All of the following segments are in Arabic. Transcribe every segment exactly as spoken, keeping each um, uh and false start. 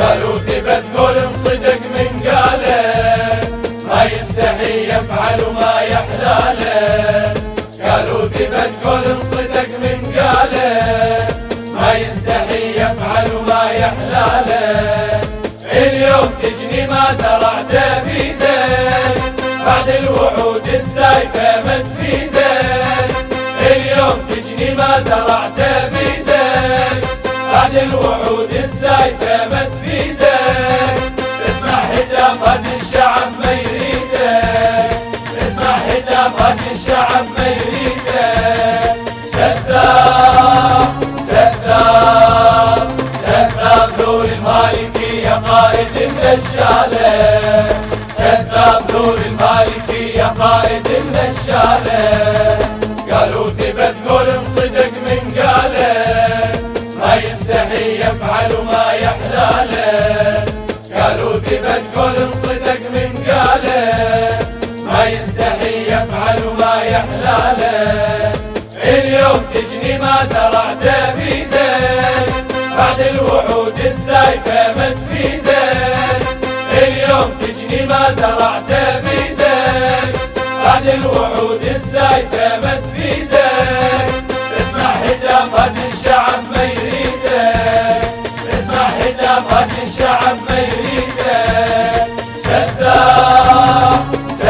قالوا ثبت قول صدق من قاله، ما يستحي يفعل ما يحلاله. قالوا ثبت قول صدق من قاله، ما يستحي يفعل ما يحلاله. اليوم تجني ما زرعته بيدك، بعد الوعود السايفة ما تفيدك. اليوم تجني ما زرعته بيدك، بعد الوعود السايفة ما تفيدك. اسمع هتافات الشعب ما يريدك، اسمع هتافات الشعب ما يريدك. كذاب كذاب كذاب نور المالكي يا قائد النشالة، كذاب نور المالكي يا قائد النشالة. قالوا ثبت قول صدق من قاله، ما يستحي يفعل ما يحلاله. قالوا ثبت قول صدق من قاله، ما يستحي يفعل ما يحلاله. اليوم تجني ما زرعته بيدك، بعد الوعود السايفة ما تفيدك. اليوم تجني ما زرعته بيدك، بعد الوعود السايفة ما تفيدك. اسمع هتافات الشعب ما يريدك، اسمع هتافات الشعب ما يريدك. كذاب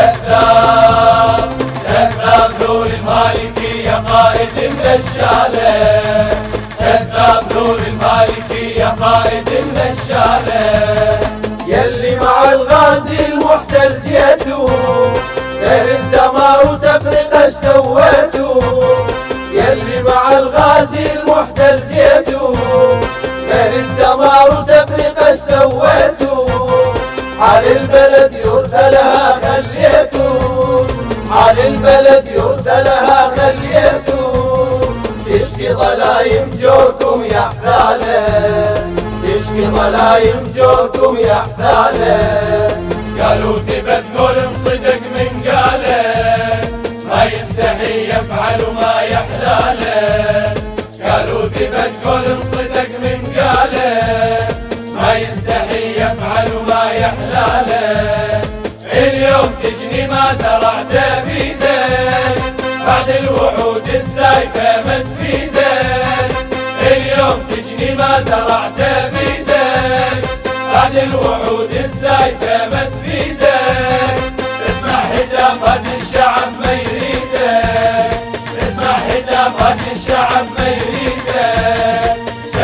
كذاب كذاب نور المالكي يا قائد النشالة، كذاب نور المالكي يا قائد النشالة. يلي مع الغازي المحتل جيتو، غير الدمار وتفرقة اش سويتو. يلي مع الغازي المحتل جيتو، غير الدمار وتفرقة اش سويتو. حال البلد يرثى لها خليتو، حال البلد يرثى لها خليتو. تشكي ظلايم جوركم يا حثالة، تشكي ظلايم جوركم يا حثالة. قالوا ثبت قول صدق من قاله، ما يستحي يفعل ما يحلاله. قالوا ثبت قول صدق من قاله، ما يستحي يفعل ما يحلاله. اليوم تجني ما زرعته بيدك، بعد الوعود السايفة ما تفيدك. اليوم تجني ما زرعته بيدك، بعد الوعود السايفة ما تفيدك. اسمع هتافات الشعب ما يريدك، اسمع هتافات الشعب ما يريدك.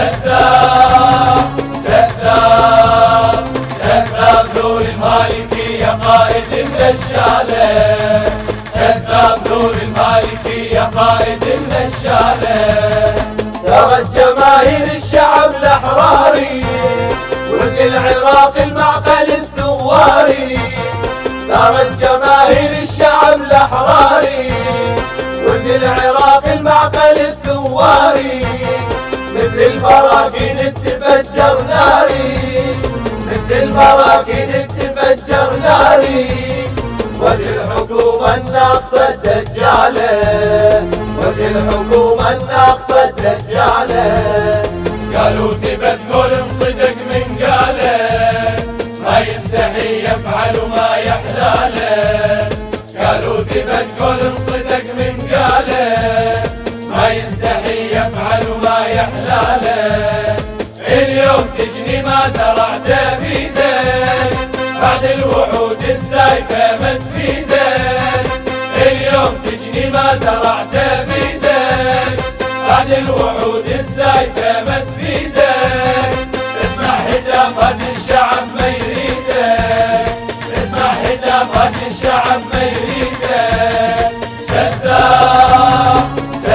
كذاب كذاب كذاب نور المالكي يا قائد النشالة، كذاب نور المالكي يا قائد النشالة. ترى جماهير الشعب الأحراري، ولد العراق المعقل الثواري. ترى جماهير الشعب الأحراري، ولد العراق المعقل الثواري. مثل البراكين تفجر ناري، مثل البراكين تفجر ناري. وجه الحكومة الناقصة الدجالة، وجه الحكومة الناقصة الدجالة. قالوا ثبت قول صدق من قاله، ما يستحي يفعل ما يحلاله. قالوا ثبت قول صدق من قاله، ما يستحي يفعل ما يحلاله. اليوم تجني ما زرعته بيدك، بعد الوعود السايفة ما تفيدك. اليوم تجني ما زرعته بيدك، بعد الوعود السايفة ما تفيدك. اسمع هتافات الشعب ما يريدك، اسمع هتافات الشعب ما يريدك. كذاب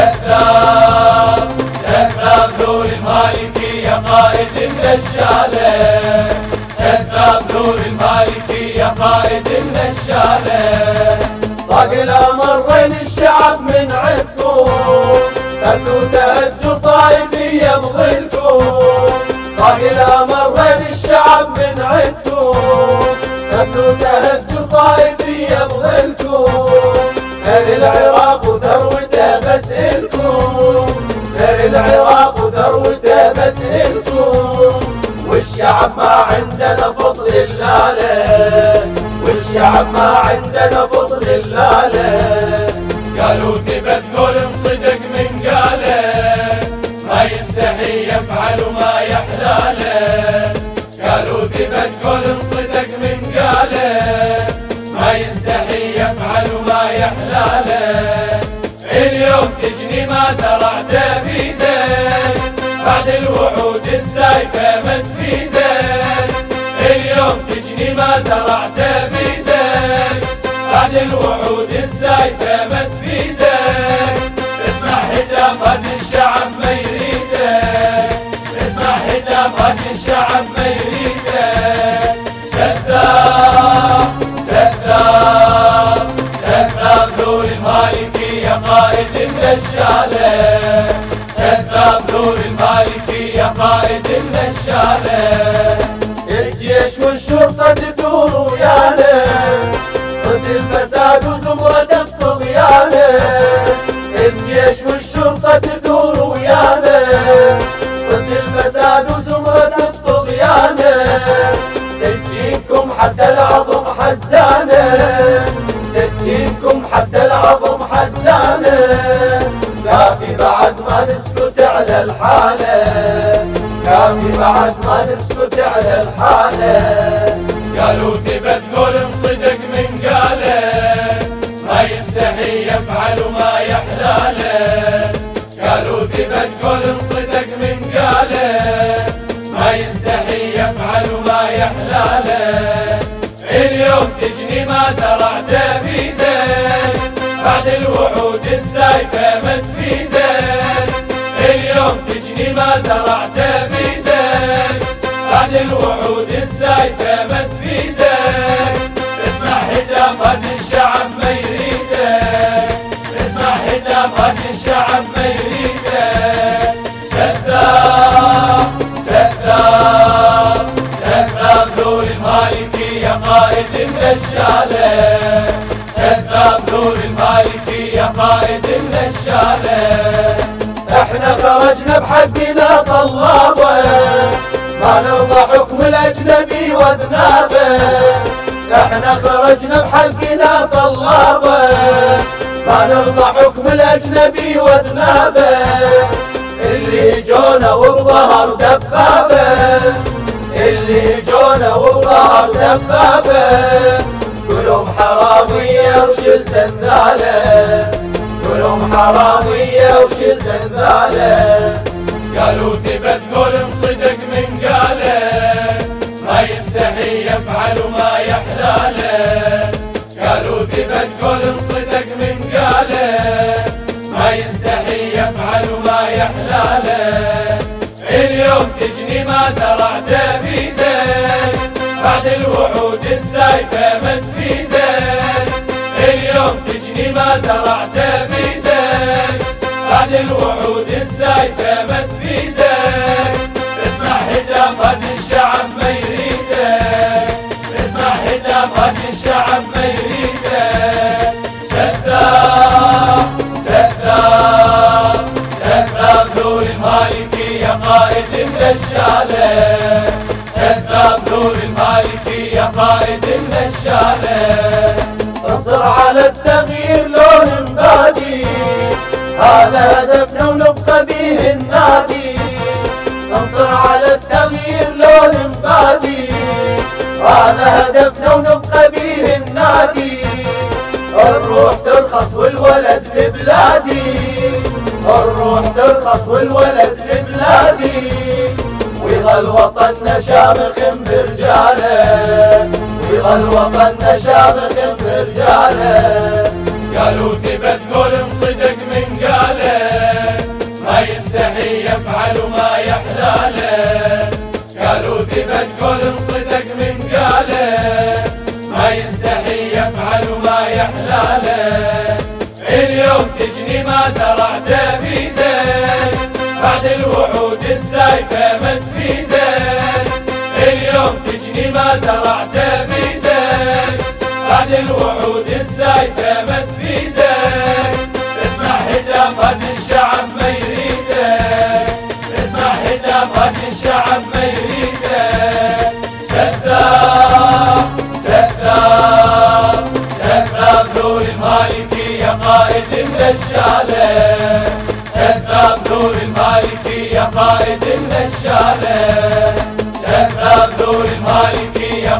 كذاب كذاب نور المالكي يا قائد النشالة، كذاب نور المالكي يا قائد النشالة. طاق الأمر وين الشعب من عندكم، قتلوا تهجر طائفية بظلكم. طاق الأمر وين الشعب من عندكم، قتلوا تهجر طائفية بظلكم. خير العراق وثروته بس إلكم، خير العراق وثروته بس إلكم. والشعب ما عندنا فضل إلا له، والشعب ما عندنا فضل إلا له. قالوا ثبت قول صدق من قاله، ما يستحي يفعل ما يحلاله. قالوا ثبت قول صدق من قاله، ما يستحي يفعل ما يحلاله. اليوم تجني ما زرعته بيدك، بعد الوعود السايفة ما تفيدك. اليوم تجني ما زرعته بيدك، بعد الوعود السايفة ما تفيدك. اسمع هتافات الشعب ما يريدك، اسمع هتافات الشعب ما يريدك. كذاب كذاب كذاب نور المالكي يا قائد النشالة، كذاب نور المالكي يا قائد النشالة. الجيش والشرطة تثور ويانا ضد الفساد وزمرة الطغيان. الجيش والشرطة تثور ويانا ضد الفساد وزمرة الطغيان. سجينكم حتى العظم حزانة، سجينكم حتى العظم حزانة. كافي بعد ما نسكت على الحالة، كافي بعد ما نسكت على الحالة. قالوا ثبت قول صدق من قاله، ما يستحي يفعل ما يحلاله. قالوا ثبت قول صدق من قاله، ما يستحي يفعل ما يحلاله. اليوم تجني ما زرعته بيدك، بعد الوعود السايفة ما تفيدك. اليوم تجني ما زرعته بيدك، بعد الوعود السايفة ما تفيدك. اسمع هتافات الشعب ما يريدك، اسمع هتافات الشعب ما يريدك. كذاب كذاب كذاب نور المالكي يا قائد النشالة، كذاب نور المالكي يا قائد النشالة. احنا خرجنا بحقنا طلابه، ما نرضى حكم الاجنبي وذنابه. احنا خرجنا بحقنا طلابه، ما نرضى حكم الاجنبي وذنابه. اللي جونا وبظهر دبابه، اللي جونا وبظهر دبابه. كلهم حرامية وشلت انذاله، كلهم حرامية وشلت انذاله. قالوا ثبت قول صدق من قاله، ما يستحي يفعل ما يحلاله. قالوا ثبت قول صدق من قاله، ما يستحي يفعل ما يحلاله. اليوم تجني ما زرعته بيدك، بعد الوعود السايفة ما تفيدك. اليوم تجني ما زرعته بيدك، بعد الوعود السايفة ما تفيدك. اسمع هتافات الشعب ما يريدك، اسمع هتافات الشعب ما يريدك. كذاب كذاب كذاب نور المالكي يا قائد النشالة، كذاب نور المالكي يا قائد النشالة. انصر على التغيير لون مبادي، هذا هدفنا ونبقى به النادي. انصر على التغيير لون مبادي، هذا هدفنا ونبقى به النادي. الروح ترخص والولد لبلادي، الروح ترخص والولد لبلادي. ويظل وطننا شامخ برجاله، ويظل وطننا شامخ برجاله. قالوا ثبت قول صدق من قاله، ما يستحي يفعل ما يحلاله. قالوا ثبت قول صدق من قاله، ما يستحي يفعل ما يحلاله. اليوم تجني ما زرعته بيدك، بعد الوعود السايفة ما تفيدك. اليوم تجني ما زرعته بيدك، بعد الوعود السايفة ما تفيدك. اسمع هتافات الشعب ما يريدك، اسمع هتافات الشعب ما يريدك.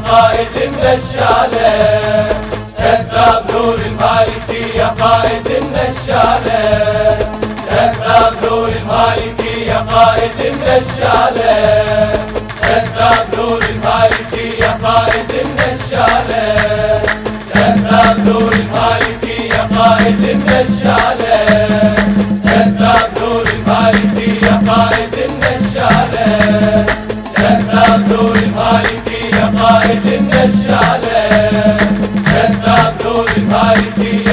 قائد النشالة، كذاب نور المالكي يا قائد النشالة، كذاب نور المالكي يا قائد النشالة، كذاب نور المالكي يا قائد النشالة، كذاب نور المالكي يا قائد النشالة، كذاب نور المالكي يا قائد النشالة، كذاب نور المالكي يا قائد النشالة، كذاب نور المالكي